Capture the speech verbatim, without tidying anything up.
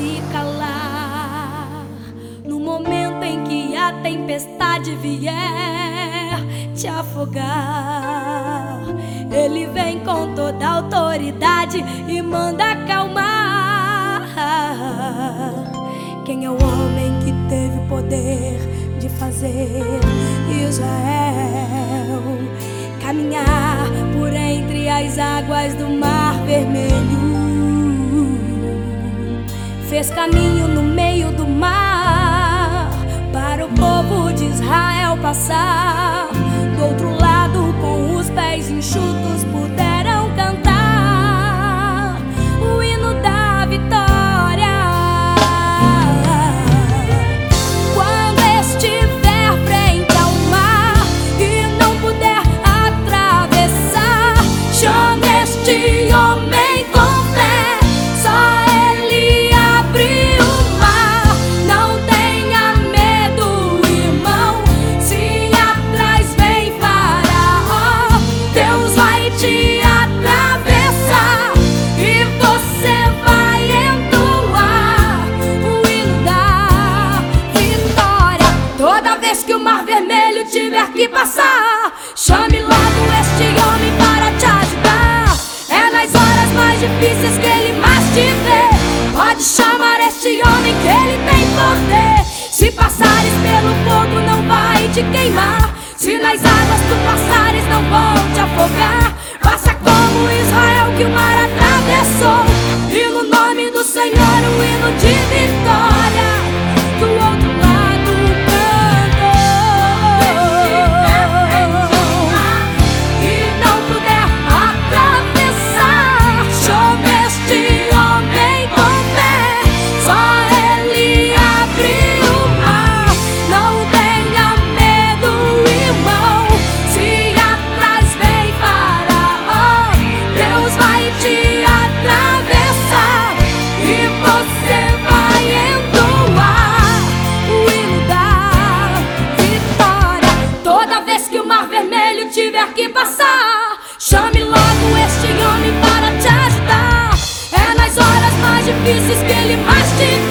se calar no momento em que a tempestade vier te afogar. Ele vem com toda a autoridade e manda acalmar. Quem é o homem que teve o poder de fazer Israel caminhar por entre as águas do Mar Vermelho? Fez caminho no meio do mar para o povo de Israel passar. Do outro lado, com os pés enxutos, puderam cantar o hino da vitória. Quando estiver frente ao mar e não puder atravessar, chame este homem com fé, só ele abre o mar. Não tenha medo, irmão, se atrás vem Faraó, Deus vai te atravessar e você vai entoar o hino da vitória. Toda vez que o Mar Vermelho tiver que passar, chame logo este homem para te ajudar. É nas horas mais difíceis que ele mais te vê. Pode chamar este homem que ele tem poder. Se passares pelo fogo não vai te queimar, se nas águas tu passares não vão te afogar. Faça como Israel que o mar atravessou, e no nome do Senhor o hino de vitória do outro lado cantou. E não puder atravessar, chame este homem com fé, só ele abre o mar. Não tenha medo, irmão, se atrás vem Faraó, Deus vai te atravessar e você vai entoar o hino da vitória. Toda vez que o Mar Vermelho tiver que passar, chame logo este homem para te ajudar. É nas horas mais difíceis que ele mais te